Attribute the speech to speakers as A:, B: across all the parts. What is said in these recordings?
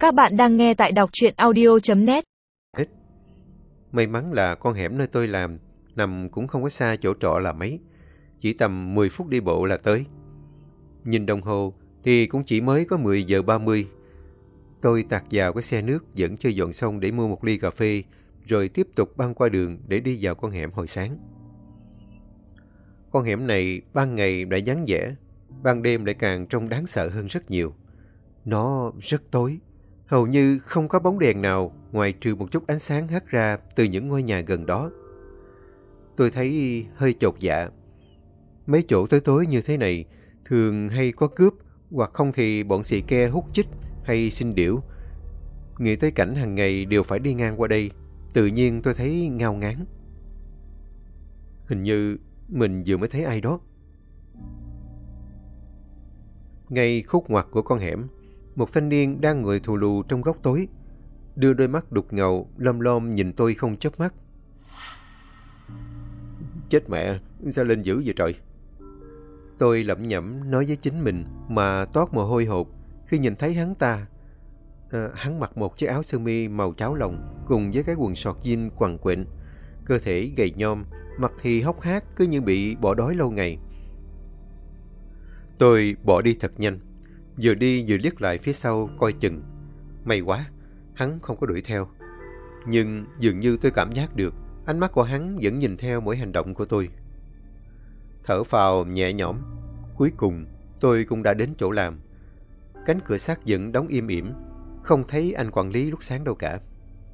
A: Các bạn đang nghe tại đọc truyện audio.net.
B: May mắn là con hẻm nơi tôi làm nằm cũng không có xa chỗ trọ là mấy. Chỉ tầm 10 phút đi bộ là tới. Nhìn đồng hồ thì cũng chỉ mới có 10 giờ 30. Tôi tạt vào cái xe nước vẫn chưa dọn xong để mua một ly cà phê, rồi tiếp tục băng qua đường để đi vào con hẻm hồi sáng. Con hẻm này ban ngày đã vắng vẻ, ban đêm lại càng trông đáng sợ hơn rất nhiều. Nó rất tối, hầu như không có bóng đèn nào ngoài trừ một chút ánh sáng hắt ra từ những ngôi nhà gần đó. Tôi thấy hơi chột dạ. Mấy chỗ tối tối như thế này thường hay có cướp, hoặc không thì bọn xì ke hút chích hay xin điểu. Nghĩ tới cảnh hàng ngày đều phải đi ngang qua đây, tự nhiên tôi thấy ngao ngán. Hình như mình vừa mới thấy ai đó. Ngay khúc ngoặt của con hẻm, một thanh niên đang ngồi thù lù trong góc tối, đưa đôi mắt đục ngầu lom lom nhìn tôi không chớp mắt. Chết mẹ, sao lên dữ vậy trời? Tôi lẩm nhẩm nói với chính mình mà toát mồ hôi hột khi nhìn thấy hắn ta. Hắn mặc một chiếc áo sơ mi màu cháo lòng cùng với cái quần sọt jean quằn quện, cơ thể gầy nhom, mặt thì hốc hác cứ như bị bỏ đói lâu ngày. Tôi bỏ đi thật nhanh, vừa đi vừa liếc lại phía sau coi chừng. May quá, hắn không có đuổi theo. Nhưng dường như tôi cảm giác được ánh mắt của hắn vẫn nhìn theo mỗi hành động của tôi. Thở phào nhẹ nhõm, cuối cùng tôi cũng đã đến chỗ làm. Cánh cửa sắt vẫn đóng im ỉm, không thấy anh quản lý lúc sáng đâu cả.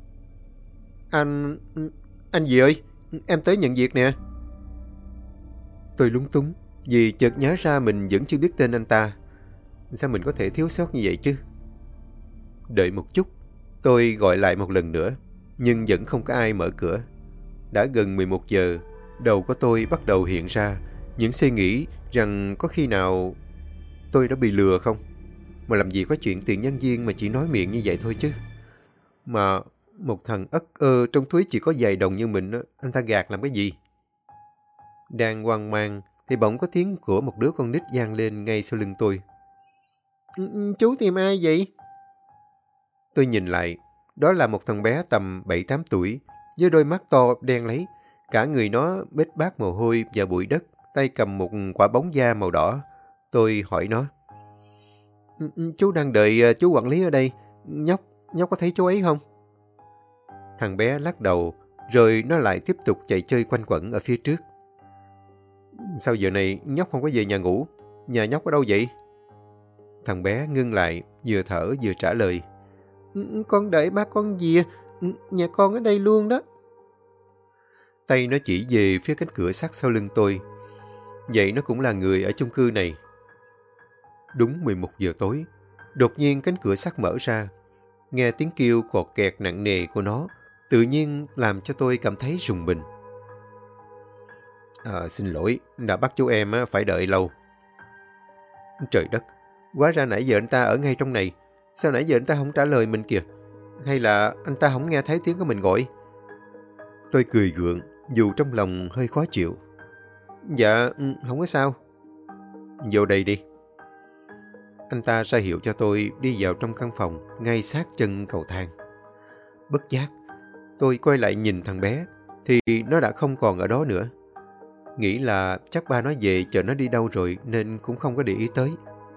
B: Anh gì ơi, em tới nhận việc nè. Tôi lúng túng vì chợt nhớ ra mình vẫn chưa biết tên anh ta. Sao mình có thể thiếu sót như vậy chứ? Đợi một chút, tôi gọi lại một lần nữa, nhưng vẫn không có ai mở cửa. Đã gần 11 giờ, đầu của tôi bắt đầu hiện ra những suy nghĩ rằng có khi nào tôi đã bị lừa không? Mà làm gì có chuyện tiền nhân viên mà chỉ nói miệng như vậy thôi chứ. Mà một thằng ất ơ trong túi chỉ có vài đồng như mình, anh ta gạt làm cái gì? Đang hoang mang thì bỗng có tiếng của một đứa con nít vang lên ngay sau lưng tôi. Chú tìm ai vậy? Tôi nhìn lại, đó là một thằng bé tầm 7-8 tuổi, với đôi mắt to đen láy, cả người nó bết bát mồ hôi và bụi đất, tay cầm một quả bóng da màu đỏ. Tôi hỏi nó. Chú đang đợi chú quản lý ở đây, nhóc có thấy chú ấy không? Thằng bé lắc đầu, rồi nó lại tiếp tục chạy chơi quanh quẩn ở phía trước. Sao giờ này nhóc không có về nhà ngủ? Nhà nhóc ở đâu vậy? Thằng bé ngưng lại, vừa thở vừa trả lời. Con đợi ba con về, nhà con ở đây luôn đó. Tay nó chỉ về phía cánh cửa sắt sau lưng tôi. Vậy nó cũng là người ở chung cư này. Đúng 11 giờ tối, đột nhiên cánh cửa sắt mở ra. Nghe tiếng kêu cọt kẹt nặng nề của nó, tự nhiên làm cho tôi cảm thấy rùng mình. Xin lỗi, đã bắt chú em phải đợi lâu. Trời đất, hóa ra nãy giờ anh ta ở ngay trong này. Sao nãy giờ anh ta không trả lời mình kìa? Hay là anh ta không nghe thấy tiếng của mình gọi? Tôi cười gượng, dù trong lòng hơi khó chịu. Dạ, không có sao. Vô đây đi. Anh ta ra hiệu cho tôi đi vào trong căn phòng, ngay sát chân cầu thang. Bất giác, tôi quay lại nhìn thằng bé, thì nó đã không còn ở đó nữa. Nghĩ là chắc ba nó về chờ nó đi đâu rồi nên cũng không có để ý tới.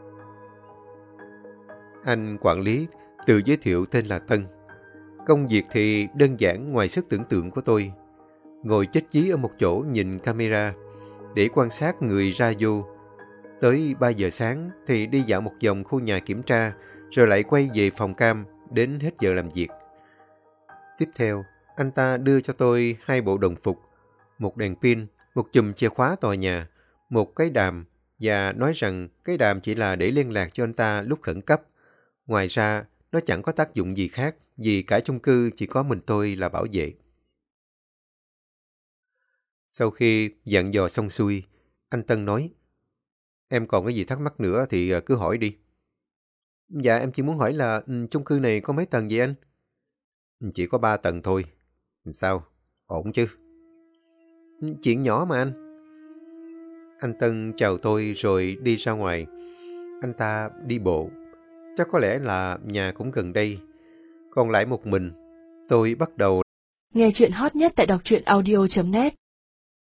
B: Anh quản lý tự giới thiệu tên là Tân. Công việc thì đơn giản ngoài sức tưởng tượng của tôi. Ngồi chết chí ở một chỗ nhìn camera để quan sát người ra vô. Tới 3 giờ sáng thì đi dạo một vòng khu nhà kiểm tra, rồi lại quay về phòng cam đến hết giờ làm việc. Tiếp theo, anh ta đưa cho tôi 2 bộ đồng phục, một đèn pin, một chùm chìa khóa tòa nhà, một cái đàm, và nói rằng cái đàm chỉ là để liên lạc cho anh ta lúc khẩn cấp. Ngoài ra, nó chẳng có tác dụng gì khác, vì cả chung cư chỉ có mình tôi là bảo vệ. Sau khi dặn dò xong xuôi, anh Tân nói, em còn cái gì thắc mắc nữa thì cứ hỏi đi. Dạ, em chỉ muốn hỏi là chung cư này có mấy tầng vậy anh? Chỉ có 3 tầng thôi. Sao? Ổn chứ? Chuyện nhỏ mà anh. Anh Tân chào tôi rồi đi ra ngoài. Anh ta đi bộ. Chắc có lẽ là nhà cũng gần đây. Còn lại một mình, tôi bắt đầu.
C: Nghe chuyện hot nhất tại đọc truyện audio.net